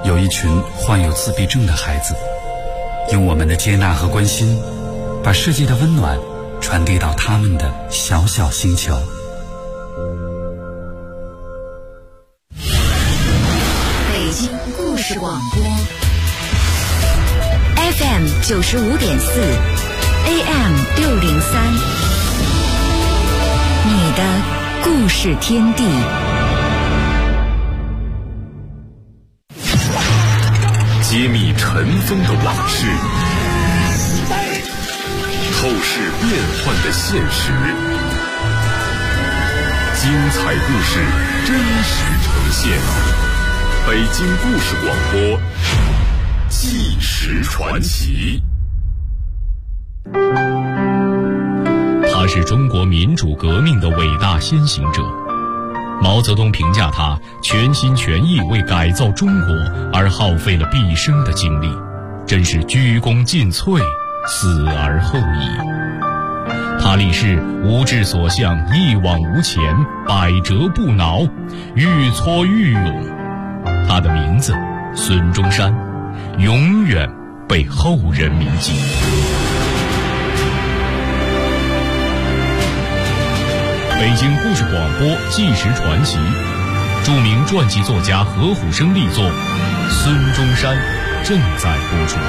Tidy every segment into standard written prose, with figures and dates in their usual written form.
有一群患有自闭症的孩子，用我们的接纳和关心，把世界的温暖传递到他们的小小星球。 北京故事广播 FM 95.4 AM 603，你的故事天地。 揭秘尘封的往事，透视变幻的现实，精彩故事真实呈现。北京故事广播，纪实传奇。 他是中国民主革命的伟大先行者。毛泽东评价他全心全意为改造中国而耗费了毕生的精力，真是鞠躬尽瘁，死而后已。他立誓无志所向，一往无前，百折不挠，愈挫愈勇。他的名字孙中山，永远被后人铭记。北京故事广播纪实传奇，著名传记作家何虎生力作《孙中山》正在播出。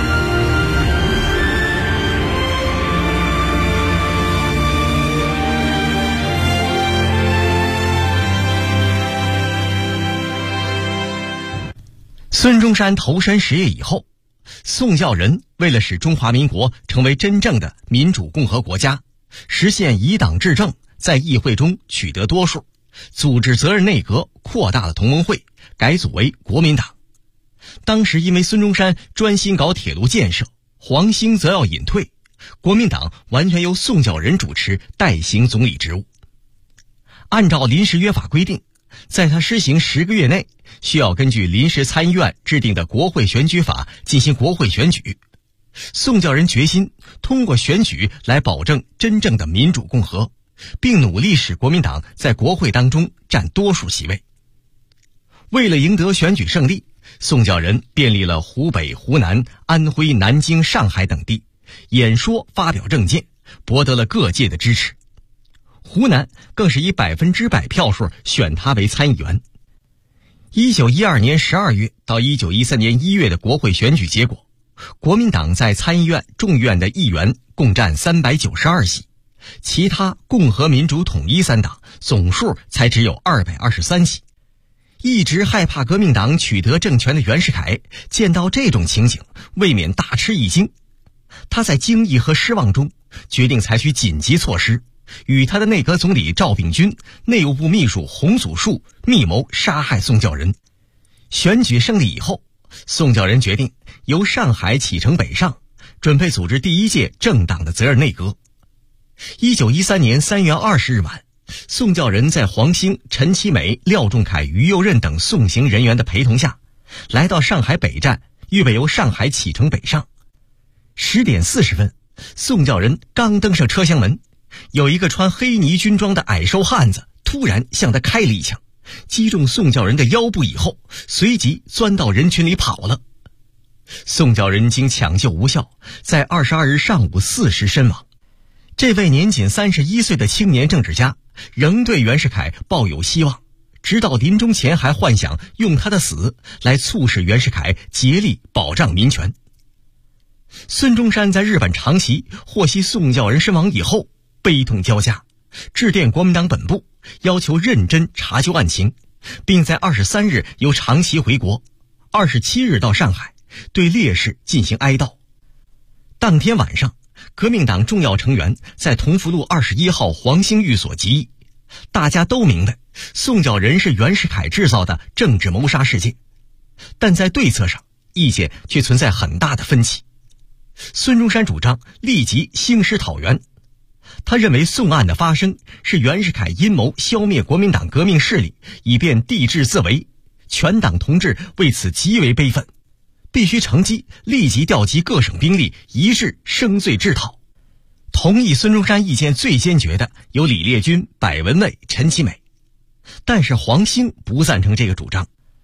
孙中山投身实业以后，宋教仁为了使中华民国成为真正的民主共和国家，实现以党治政，在议会中取得多数，组织责任内阁，扩大了同盟会，改组为国民党。当时因为孙中山专心搞铁路建设，黄兴则要隐退，国民党完全由宋教仁主持代行总理职务。按照临时约法规定，在他施行10个月内，需要根据临时参议院制定的国会选举法进行国会选举。宋教仁决心通过选举来保证真正的民主共和，并努力使国民党在国会当中占多数席位。为了赢得选举胜利，宋教仁遍历了湖北、湖南、安徽、南京、上海等地，演说发表政见，博得了各界的支持。湖南更是以100%票数选他为参议员。1912年12月到1913年1月的国会选举结果，国民党在参议院、众议院的议员共占392席，其他共和民主统一3党总数才只有223席。一直害怕革命党取得政权的袁世凯见到这种情景，未免大吃一惊。他在惊异和失望中决定采取紧急措施，与他的内阁总理赵秉钧、内务部秘书洪祖树密谋杀害宋教仁。选举胜利以后，宋教仁决定由上海启程北上，准备组织第一届政党的责任内阁。1913年3月20日晚，宋教仁在黄兴、陈其美、廖仲恺、于右任等送行人员的陪同下，来到上海北站，预备由上海启程北上。10点40分，宋教仁刚登上车厢门，有一个穿黑呢军装的矮瘦汉子突然向他开了一枪，击中宋教仁的腰部以后，随即钻到人群里跑了。宋教仁经抢救无效，在22日上午4时身亡。这位年仅31岁的青年政治家仍对袁世凯抱有希望，直到临终前还幻想用他的死来促使袁世凯竭力保障民权。孙中山在日本长崎获悉宋教仁身亡以后，悲痛交加，致电国民党本部，要求认真查究案情，并在23日由长崎回国，27日到上海，对烈士进行哀悼。当天晚上，革命党重要成员在同福路21号黄兴寓所集议，大家都明白宋教仁是袁世凯制造的政治谋杀事件，但在对策上意见却存在很大的分歧。孙中山主张立即兴师讨袁，他认为宋案的发生是袁世凯阴谋消灭国民党革命势力，以便帝制自为，全党同志为此极为悲愤，必须乘机立即调集各省兵力，一致声罪治讨。同意孙中山意见最坚决的有李烈钧、柏文蔚、陈其美，但是黄兴不赞成这个主张。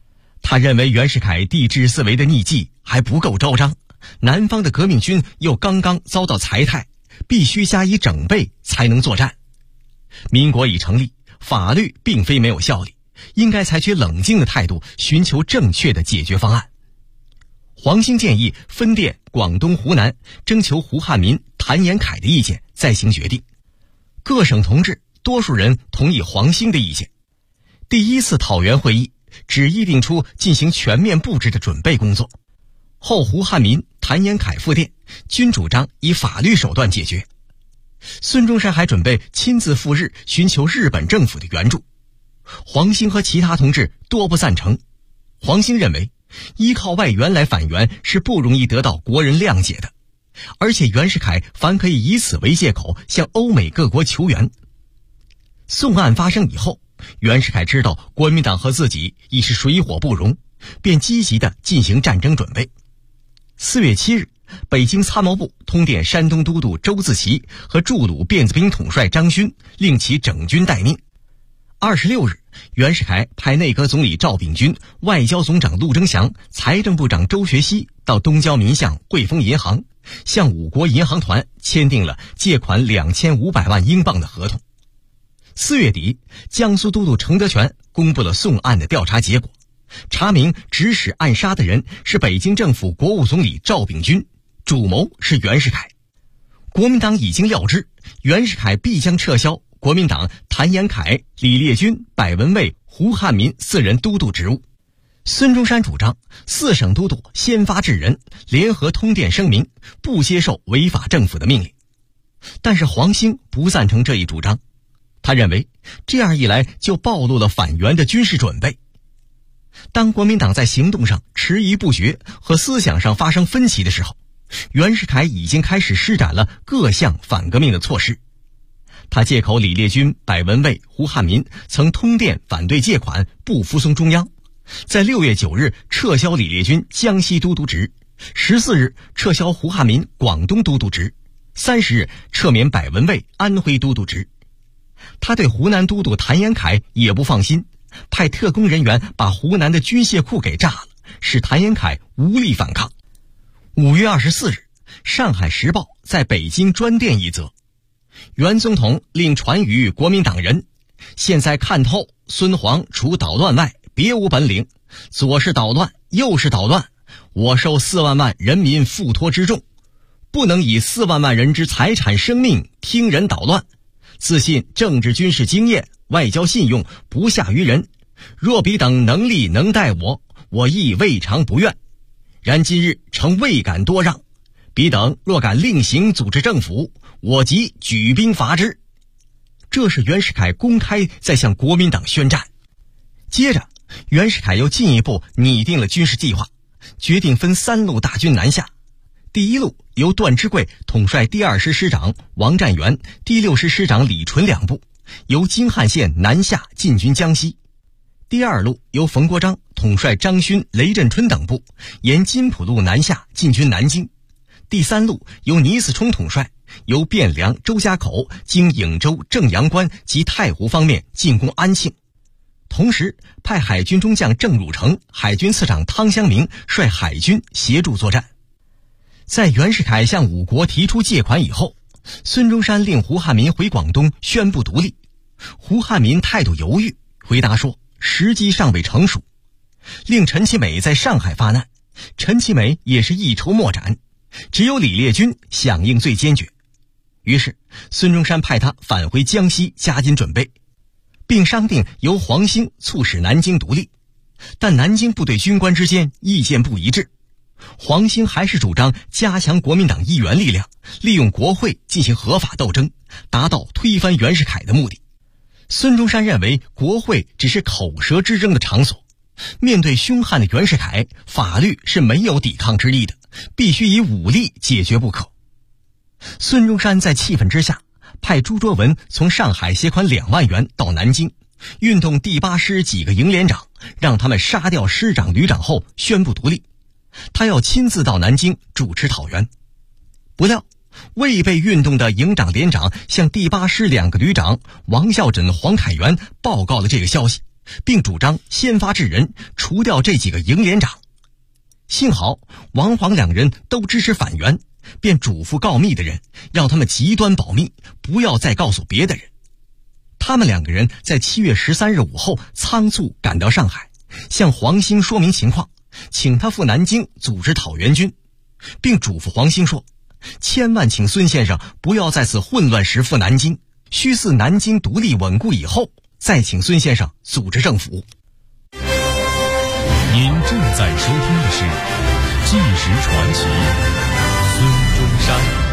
他认为袁世凯帝制思维的逆计还不够昭彰，南方的革命军又刚刚遭到裁汰，必须加以整备才能作战。民国已成立，法律并非没有效力，应该采取冷静的态度，寻求正确的解决方案。黄兴建议分电广东、湖南，征求胡汉民、谭延闿的意见，再行决定。各省同志多数人同意黄兴的意见。第一次讨袁会议只议定出进行全面布置的准备工作，后胡汉民、谭延闿复电，均主张以法律手段解决。孙中山还准备亲自赴日寻求日本政府的援助。黄兴和其他同志多不赞成。黄兴认为依靠外援来反袁是不容易得到国人谅解的，而且袁世凯反可以以此为借口向欧美各国求援。宋案发生以后，袁世凯知道国民党和自己已是水火不容，便积极地进行战争准备。4月7日，北京参谋部通电山东都督周自齐和驻鲁辫子兵统帅张勋，令其整军待命。26日，袁世凯派内阁总理赵秉钧、外交总长陆征祥、财政部长周学熙到东交民巷汇丰银行，向5国银行团签订了借款2500万英镑的合同。4月底，江苏都督程德全公布了宋案的调查结果，查明指使暗杀的人是北京政府国务总理赵秉钧，主谋是袁世凯。国民党已经料知袁世凯必将撤销国民党谭延闿、李烈钧、柏文蔚、胡汉民4人都督职务。孙中山主张4省都督先发制人，联合通电声明，不接受违法政府的命令。但是黄兴不赞成这一主张，他认为这样一来就暴露了反袁的军事准备。当国民党在行动上迟疑不决和思想上发生分歧的时候，袁世凯已经开始施展了各项反革命的措施。他借口李烈钧、柏文蔚、胡汉民曾通电反对借款，不服从中央，在6月9日撤销李烈钧江西都督职，14日撤销胡汉民广东都督职，30日撤免柏文蔚安徽都督职。他对湖南都督谭延闿也不放心，派特工人员把湖南的军械库给炸了，使谭延闿无力反抗。5月24日，上海时报在北京专电一则，袁总统令传于国民党人，现在看透孙黄除捣乱外别无本领，左是捣乱，右是捣乱，我受4万万人民付托之重，不能以4万万人之财产生命听人捣乱，自信政治军事经验、外交信用不下于人，若彼等能力能待我，我亦未尝不愿。然今日诚未敢多让，彼等若敢另行组织政府，我即举兵伐之。这是袁世凯公开在向国民党宣战。接着，袁世凯又进一步拟定了军事计划，决定分3路大军南下。第一路由段芝贵统帅第2师师长王占元、第6师师长李纯2部，由京汉线南下进军江西。第2路由冯国璋统帅张勋、雷震春等部，沿金浦路南下进军南京。第3路由倪嗣冲统帅，由汴梁、周家口经颍州、正阳关及太湖方面进攻安庆。同时派海军中将郑汝成、海军次长汤湘明率海军协助作战。在袁世凯向5国提出借款以后，孙中山令胡汉民回广东宣布独立。胡汉民态度犹豫，回答说时机尚未成熟，令陈其美在上海发难。陈其美也是一筹莫展，只有李烈钧响应最坚决。于是孙中山派他返回江西加紧准备，并商定由黄兴促使南京独立。但南京部队军官之间意见不一致，黄兴还是主张加强国民党议员力量，利用国会进行合法斗争，达到推翻袁世凯的目的。孙中山认为国会只是口舌之争的场所，面对凶悍的袁世凯，法律是没有抵抗之力的，必须以武力解决不可。孙中山在气愤之下，派朱卓文从上海携款2万元到南京，运动第8师几个营连长，让他们杀掉师长、旅长后宣布独立。他要亲自到南京主持讨袁。不料未被运动的营长、连长向第8师2个旅长王孝枕、黄凯元报告了这个消息， 并主张先发制人，除掉这几个营连长。幸好王黄两人都支持反袁，便嘱咐告密的人，让他们极端保密，不要再告诉别的人。他们2个人在7月13日午后仓促赶到上海，向黄兴说明情况，请他赴南京组织讨袁军，并嘱咐黄兴说，千万请孙先生不要在此混乱时赴南京，须似南京独立稳固以后，再请孙先生组织政府。 您正在收听的是《纪实传奇》，孙中山。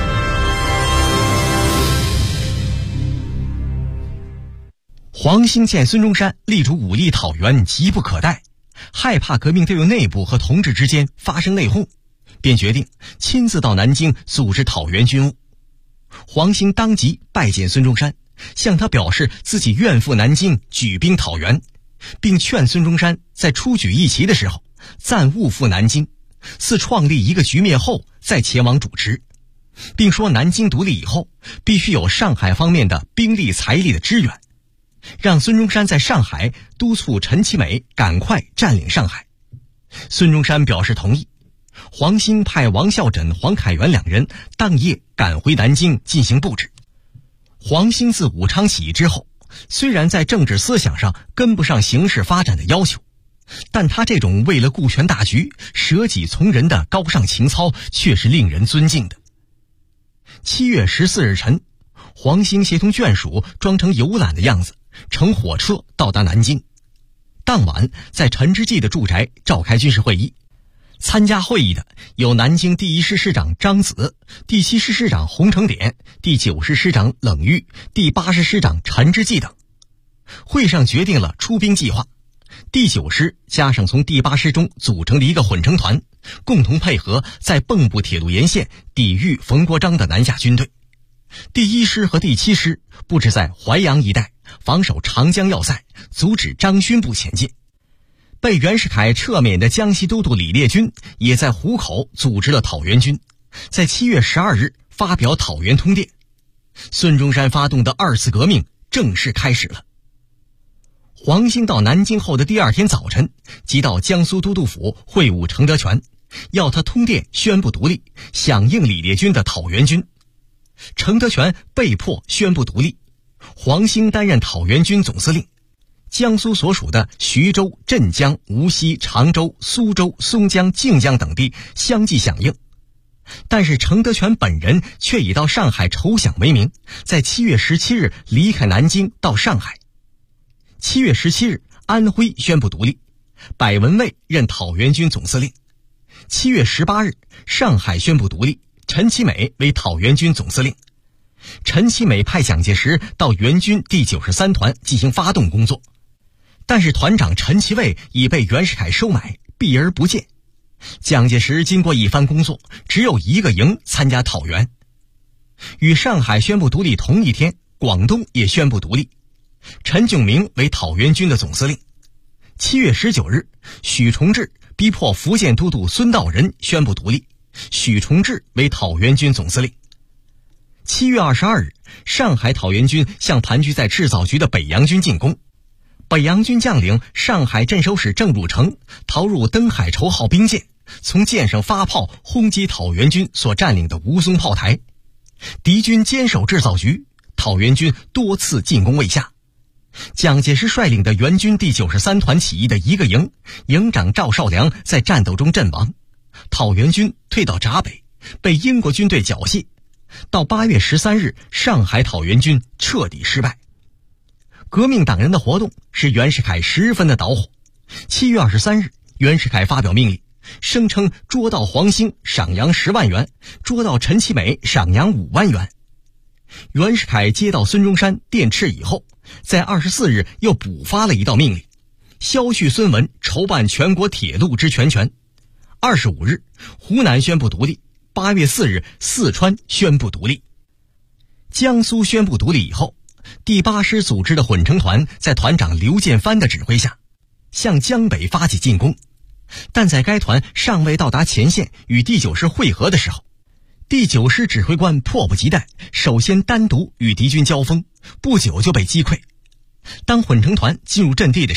黄兴见孙中山力主武力讨袁急不可待，害怕革命队伍内部和同志之间发生内讧，便决定亲自到南京组织讨袁军务。黄兴当即拜见孙中山，向他表示自己愿赴南京举兵讨袁，并劝孙中山在出举义旗的时候暂勿赴南京，似创立一个局面后再前往主持，并说南京独立以后必须有上海方面的兵力财力的支援，让孙中山在上海督促陈其美赶快占领上海。孙中山表示同意。黄兴派王孝枕、黄凯元2人当夜赶回南京进行布置。黄兴自武昌起义之后，虽然在政治思想上跟不上形势发展的要求，但他这种为了顾全大局舍己从人的高尚情操却是令人尊敬的。7月14日晨，黄兴协同眷属装成游览的样子，乘火车到达南京。当晚在陈之济的住宅召开军事会议，参加会议的有南京第1师师长张子、第7师师长洪承典、第9师师长冷玉、第8师师长陈之济等。会上决定了出兵计划，第9师加上从第8师中组成的一个混成团，共同配合在蚌埠铁路沿线抵御冯国璋的南下军队。第1师和第7师布置在淮阳一带，防守长江要塞，阻止张勋部前进。被袁世凯撤免的江西都督李烈钧也在湖口组织了讨袁军，在7月12日发表讨袁通电。孙中山发动的2次革命正式开始了。黄兴到南京后的第2天早晨，即到江苏都督府会晤程德全，要他通电宣布独立，响应李烈钧的讨袁军。程德全被迫宣布独立，黄兴担任讨袁军总司令。江苏所属的徐州、镇江、无锡、常州、苏州、松江、靖江等地相继响应，但是程德全本人却以到上海筹饷为名，在7月17日离开南京到上海。7月17日，安徽宣布独立，百文蔚任讨袁军总司令。7月18日，上海宣布独立，陈其美为讨袁军总司令。陈其美派蒋介石到袁军第93团进行发动工作，但是团长陈其蔚已被袁世凯收买，避而不见。蒋介石经过一番工作，只有1个营参加讨袁。与上海宣布独立同一天，广东也宣布独立，陈炯明为讨袁军的总司令。7月19日，许崇智逼迫福建都督孙道仁宣布独立，许崇智为讨袁军总司令。7月22日，上海讨袁军向盘踞在制造局的北洋军进攻。北洋军将领上海镇守使郑汝成逃入登海绸号兵舰，从舰上发炮轰击讨袁军所占领的吴淞炮台。敌军坚守制造局，讨袁军多次进攻未下。蒋介石率领的袁军第93团起义的1个营，营长赵绍良在战斗中阵亡，讨袁军退到闸北，被英国军队缴械。到8月13日，上海讨袁军彻底失败。革命党人的活动使袁世凯十分的恼火。7月23日，袁世凯发表命令，声称捉到黄兴赏洋10万元，捉到陈其美赏洋5万元。袁世凯接到孙中山电斥以后，在24日又补发了一道命令，削去孙文筹办全国铁路之全权。25日，湖南宣布独立。8月4日，四川宣布独立。江苏宣布独立以后，第8师组织的混成团在团长刘建藩的指挥下，向江北发起进攻。但在该团尚未到达前线与第9师会合的时候，第9师指挥官迫不及待，首先单独与敌军交锋，不久就被击溃。当混成团进入阵地的时候，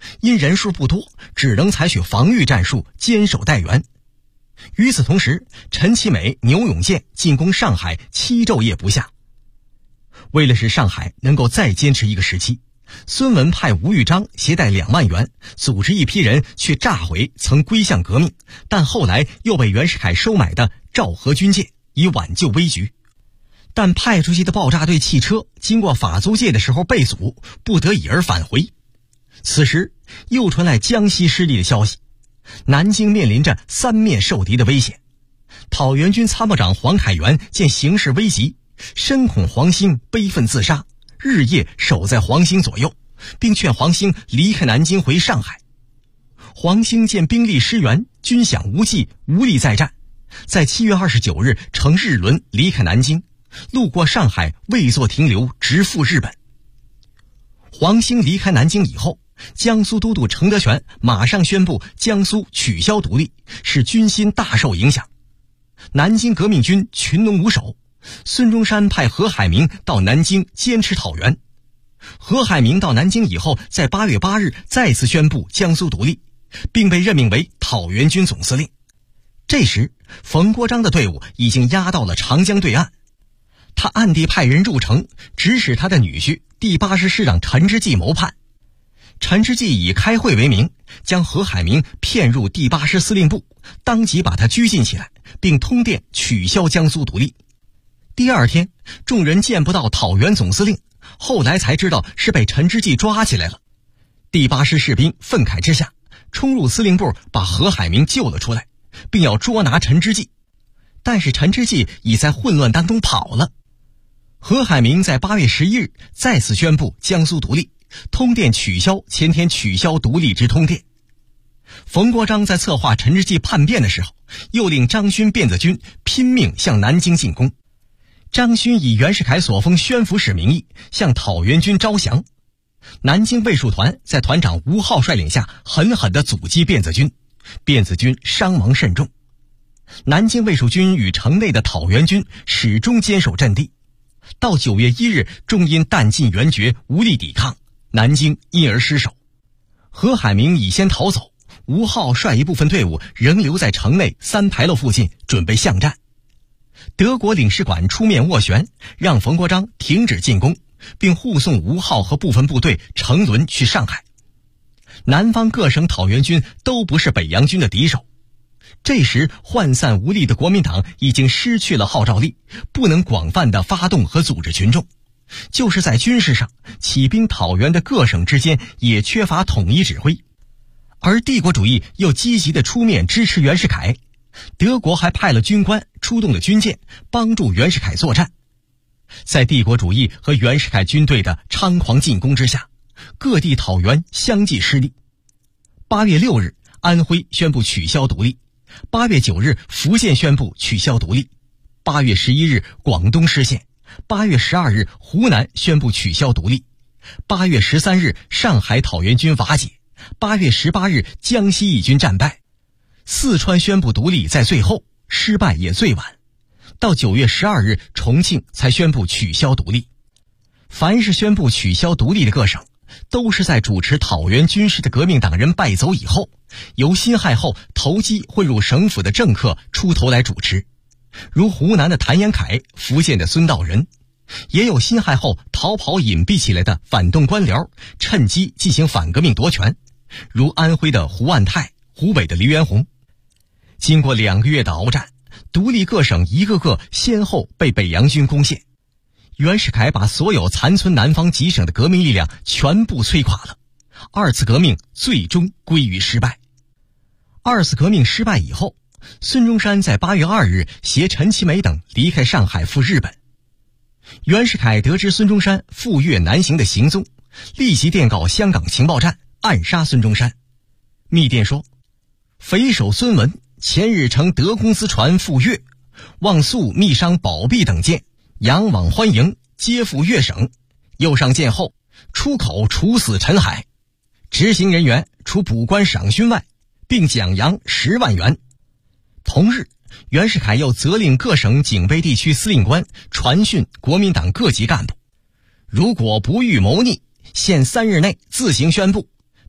因人数不多，只能采取防御战术，坚守待援。与此同时，陈其美、牛永健进攻上海7昼夜不下。为了使上海能够再坚持一个时期，孙文派吴玉章携带2万元，组织一批人去炸毁曾归向革命，但后来又被袁世凯收买的赵河军舰，以挽救危局。但派出去的爆炸队汽车经过法租界的时候被阻，不得已而返回。此时又传来江西失利的消息，南京面临着3面受敌的危险。讨袁军参谋长黄凯元见形势危急，深恐黄兴悲愤自杀，日夜守在黄兴左右，并劝黄兴离开南京回上海。黄兴见兵力失援，军饷无济，无力再战，在7月29日乘日轮离开南京，路过上海未作停留，直赴日本。黄兴离开南京以后，江苏都督程德全马上宣布江苏取消独立，使军心大受影响。南京革命军群龙无首，孙中山派何海明到南京坚持讨袁。何海明到南京以后，在8月8日再次宣布江苏独立，并被任命为讨袁军总司令。这时冯国璋的队伍已经压到了长江对岸，他暗地派人入城，指使他的女婿第80师长陈之济谋叛。陈之济以开会为名，将何海明骗入第8师司令部，当即把他拘禁起来，并通电取消江苏独立。第二天，众人见不到讨袁总司令，后来才知道是被陈之济抓起来了。第8师士兵愤慨之下，冲入司令部，把何海明救了出来，并要捉拿陈之济。但是陈之济已在混乱当中跑了。何海明在8月11日再次宣布江苏独立，通电取消前天取消独立之通电。冯国璋在策划陈之济叛变的时候，又令张勋辫子军拼命向南京进攻。张勋以袁世凯所封宣抚使名义向讨袁军招降。南京卫戍团在团长吴浩率领下狠狠地阻击辫子军，辫子军伤亡甚重。南京卫戍军与城内的讨袁军始终坚守阵地，到9月1日终因弹尽援绝，无力抵抗，南京因而失守。何海明已先逃走，吴浩率一部分队伍仍留在城内3牌楼附近，准备巷战。德国领事馆出面斡旋，让冯国璋停止进攻，并护送吴浩和部分部队乘轮去上海。南方各省讨袁军都不是北洋军的敌手。这时涣散无力的国民党已经失去了号召力，不能广泛的发动和组织群众。就是在军事上，起兵讨袁的各省之间也缺乏统一指挥。而帝国主义又积极的出面支持袁世凯，德国还派了军官，出动了军舰，帮助袁世凯作战。在帝国主义和袁世凯军队的猖狂进攻之下，各地讨袁相继失利。8月6日，安徽宣布取消独立；8月9日，福建宣布取消独立；8月11日，广东失陷；8月12日，湖南宣布取消独立；8月13日，上海讨袁军瓦解；8月18日，江西义军战败。四川宣布独立在最后，失败也最晚。到9月12日，重庆才宣布取消独立。凡是宣布取消独立的各省，都是在主持讨袁军事的革命党人败走以后，由辛亥后投机混入省府的政客出头来主持，如湖南的谭延闿，福建的孙道仁。也有辛亥后逃跑隐蔽起来的反动官僚，趁机进行反革命夺权，如安徽的胡万泰，湖北的黎元洪。经过2个月的鏖战，独立各省一个个先后被北洋军攻陷。袁世凯把所有残存南方几省的革命力量全部摧垮了，二次革命最终归于失败。二次革命失败以后，孙中山在8月2日携陈其美等离开上海赴日本。袁世凯得知孙中山赴粤南行的行踪，立即电告香港情报站，暗杀孙中山。密电说：匪首孙文前日乘德公司船赴粤，望速密商宝璧等舰，扬往欢迎，皆赴粤省。右上舰后，出口处死陈海，执行人员除补官赏勋外，并奖洋10万元。同日，袁世凯又责令各省警备地区司令官传讯国民党各级干部，如果不予谋逆，限3日内自行宣布，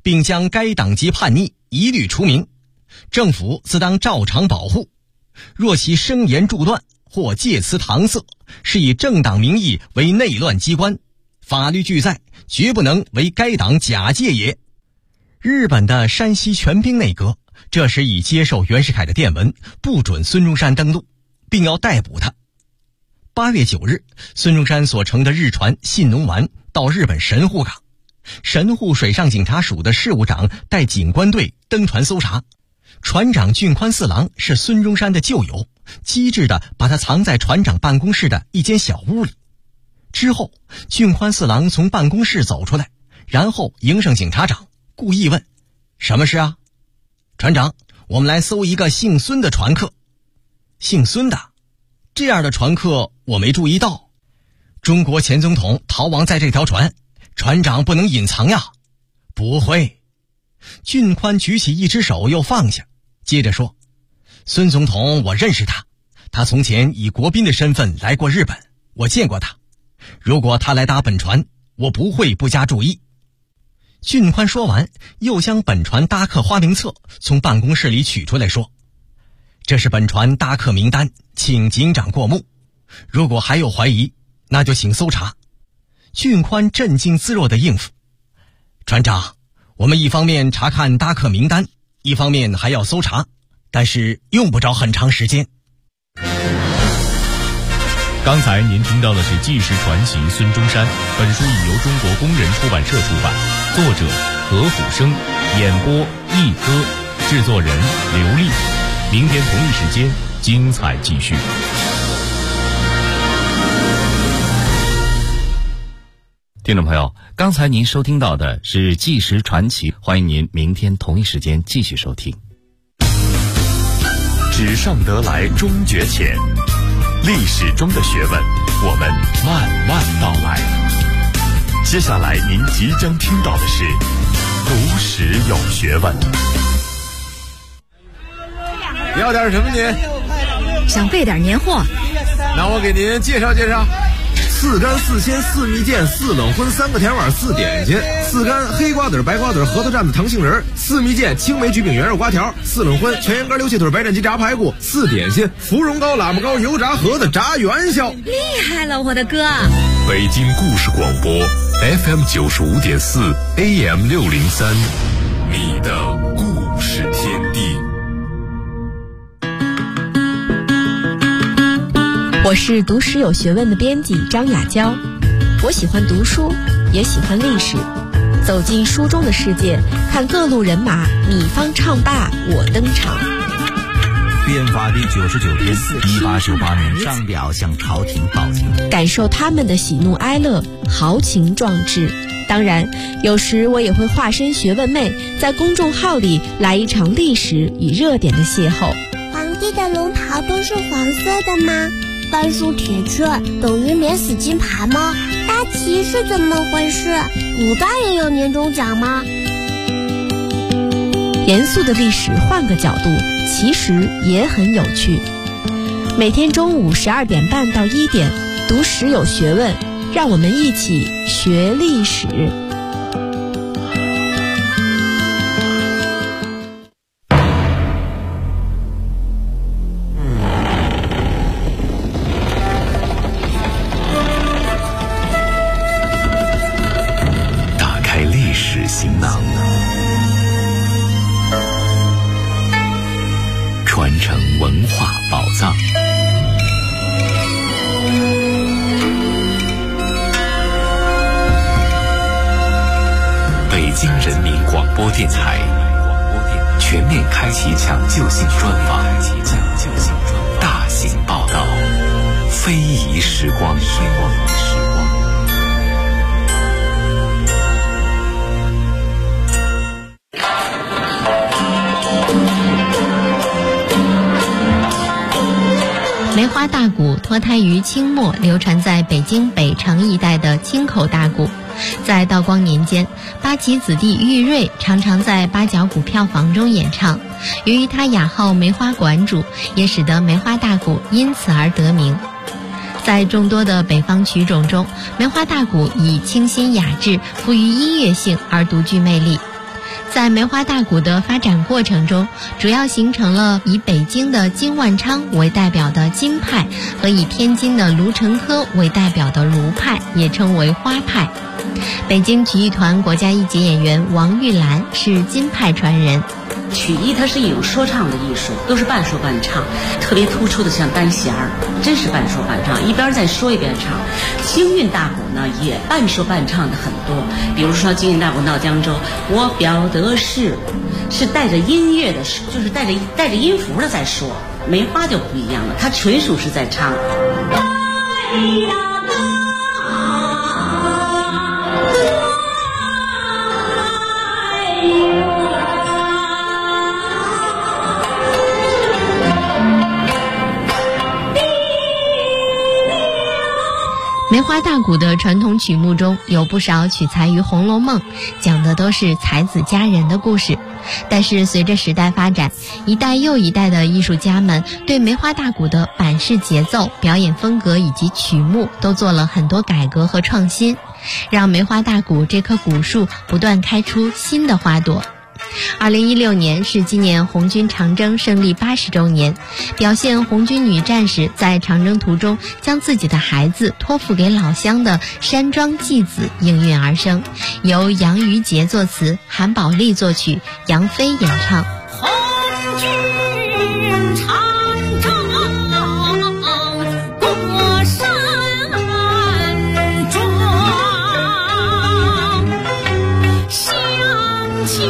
并将该党籍叛逆一律除名，政府自当照常保护。若其声言著断或借词搪塞，是以政党名义为内乱机关，法律俱在，绝不能为该党假借也。日本的山西权兵内阁这时已接受袁世凯的电文，不准孙中山登陆，并要逮捕他。8月9日，孙中山所乘的日船信浓丸到日本神户港，神户水上警察署的事务长带警官队登船搜查。船长俊宽四郎是孙中山的旧友，机智地把他藏在船长办公室的一间小屋里。之后，俊宽四郎从办公室走出来，然后迎上警察长，故意问：“什么事啊？”“船长，我们来搜一个姓孙的船客。”“姓孙的？这样的船客我没注意到。中国前总统逃亡在这条船，船长不能隐藏呀。”“不会。”俊宽举起一只手又放下，接着说：“孙总统我认识他，他从前以国宾的身份来过日本，我见过他。如果他来搭本船，我不会不加注意。”俊宽说完，又将本船搭客花名册从办公室里取出来说：“这是本船搭客名单，请警长过目。如果还有怀疑，那就请搜查。”俊宽镇静自若地应付：“船长，我们一方面查看搭客名单，一方面还要搜查，但是用不着很长时间。” 刚才您听到的是纪实传奇孙中山，本书已由中国工人出版社出版，作者何虎生，演播一哥，制作人刘丽。明天同一时间精彩继续。 听众朋友，刚才您收听到的是纪实传奇，欢迎您明天同一时间继续收听。 纸上得来终觉浅，历史中的学问，我们慢慢道来。接下来您即将听到的是读史有学问。 要点什么您？ 想备点年货。 那我给您介绍介绍。4干4鲜4蜜饯4冷荤3个甜碗4点心，4干黑瓜子白瓜子核桃蘸子糖杏仁，4蜜饯青梅焗饼圆肉瓜条，4冷荤全羊肝溜气腿白斩鸡炸排骨，4点心芙蓉糕喇叭糕油炸盒子炸元宵。 厉害了，我的哥！ 北京故事广播 FM 95.4 AM 603，你的故事天地。 我是读史有学问的编辑张雅娇，我喜欢读书，也喜欢历史，走进书中的世界，看各路人马你方唱罢我登场。 变法第99天，1898年上表向朝廷报警， 感受他们的喜怒哀乐，豪情壮志。当然，有时我也会化身学问妹，在公众号里来一场历史与热点的邂逅。 皇帝的龙袍都是黄色的吗？半数铁券等于免死金牌吗？大旗是怎么回事？古代也有年终奖吗？ 严肃的历史换个角度，其实也很有趣。每天中午12点半到1点，读史有学问，让我们一起学历史。 打开历史行囊，传承文化宝藏。北京人民广播电台全面开启抢救性专访，大型报道，非遗时光。 梅花大鼓脱胎于清末流传在北京北城一带的清口大鼓，在道光年间，八旗子弟玉瑞常常在八角鼓票房中演唱。由于他雅号梅花馆主，也使得梅花大鼓因此而得名。在众多的北方曲种中，梅花大鼓以清新雅致、富于音乐性而独具魅力。 在梅花大鼓的发展过程中，主要形成了以北京的金万昌为代表的金派和以天津的卢成科为代表的卢派，也称为花派。北京曲艺团国家一级演员王玉兰是金派传人。 曲艺它是一种说唱的艺术，都是半说半唱，特别突出的像单弦儿，真是半说半唱，一边在说一边唱。京韵大鼓呢也半说半唱的很多，比如说京韵大鼓闹江州，我表的是带着音乐的，就是带着音符的在说。梅花就不一样了，它纯属是在唱。 梅花大鼓的传统曲目中有不少取材于《红楼梦》，讲的都是才子佳人的故事。但是随着时代发展，一代又一代的艺术家们对梅花大鼓的板式节奏、表演风格以及曲目都做了很多改革和创新，让梅花大鼓这棵古树不断开出新的花朵。2016年是纪念红军长征胜利80周年，表现红军女战士在长征途中将自己的孩子托付给老乡的山庄祭子应运而生，由杨于杰作词，韩宝利作曲，杨飞演唱。 红军长征过山庄，乡亲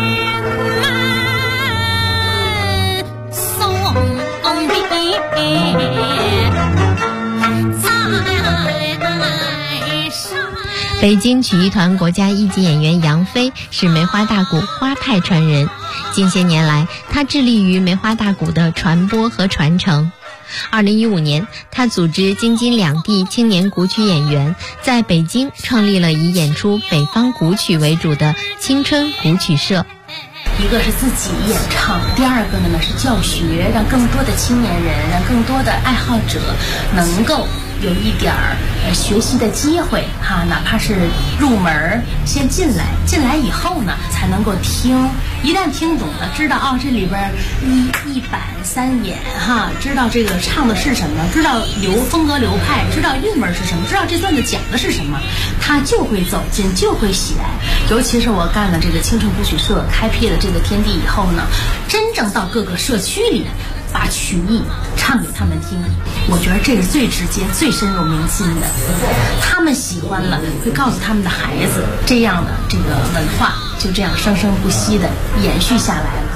北京曲艺团国家一级演员杨飞是梅花大鼓花派传人，近些年来他致力于梅花大鼓的传播和传承。2015年，他组织京津两地青年古曲演员在北京创立了以演出北方古曲为主的青春古曲社。 一个是自己演唱，第二个呢是教学，让更多的青年人，让更多的爱好者能够有一点学习的机会哈，哪怕是入门先进来以后呢才能够听，一旦听懂了，知道这里边一板三眼哈，知道这个唱的是什么，知道风格流派，知道韵味是什么，知道这段子讲的是什么，他就会走进，就会喜爱。尤其是我干了这个青春古曲社，开辟了这个天地以后呢，真正到各个社区里把曲艺唱给他们听，我觉得这是最直接最深入民心的，他们喜欢了会告诉他们的孩子，这样的这个文化就这样生生不息的延续下来了。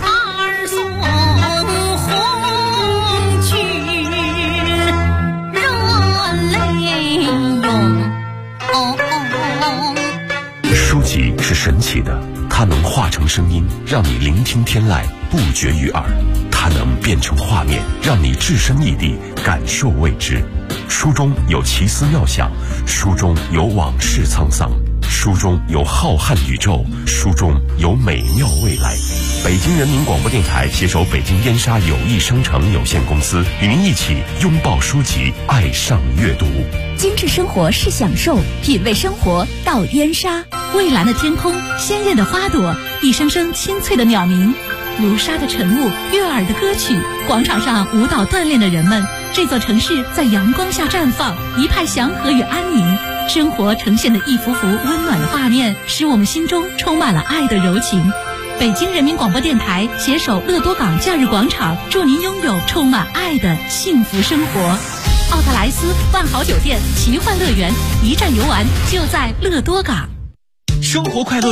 书籍是神奇的，它能化成声音，让你聆听天籁，不绝于耳；它能变成画面，让你置身异地，感受未知。书中有奇思妙想，书中有往事沧桑，书中有浩瀚宇宙，书中有美妙未来。北京人民广播电台携手北京燕莎友谊商城有限公司，与您一起拥抱书籍，爱上阅读。 精致生活是享受，品味生活到燕莎。蔚蓝的天空，鲜艳的花朵，一声声清脆的鸟鸣，如沙的晨雾，悦耳的歌曲，广场上舞蹈锻炼的人们，这座城市在阳光下绽放，一派祥和与安宁。生活呈现的一幅幅温暖的画面，使我们心中充满了爱的柔情。北京人民广播电台携手乐多港假日广场，祝您拥有充满爱的幸福生活。奥特莱斯万豪酒店奇幻乐园，一站游玩就在乐多港。 生活快乐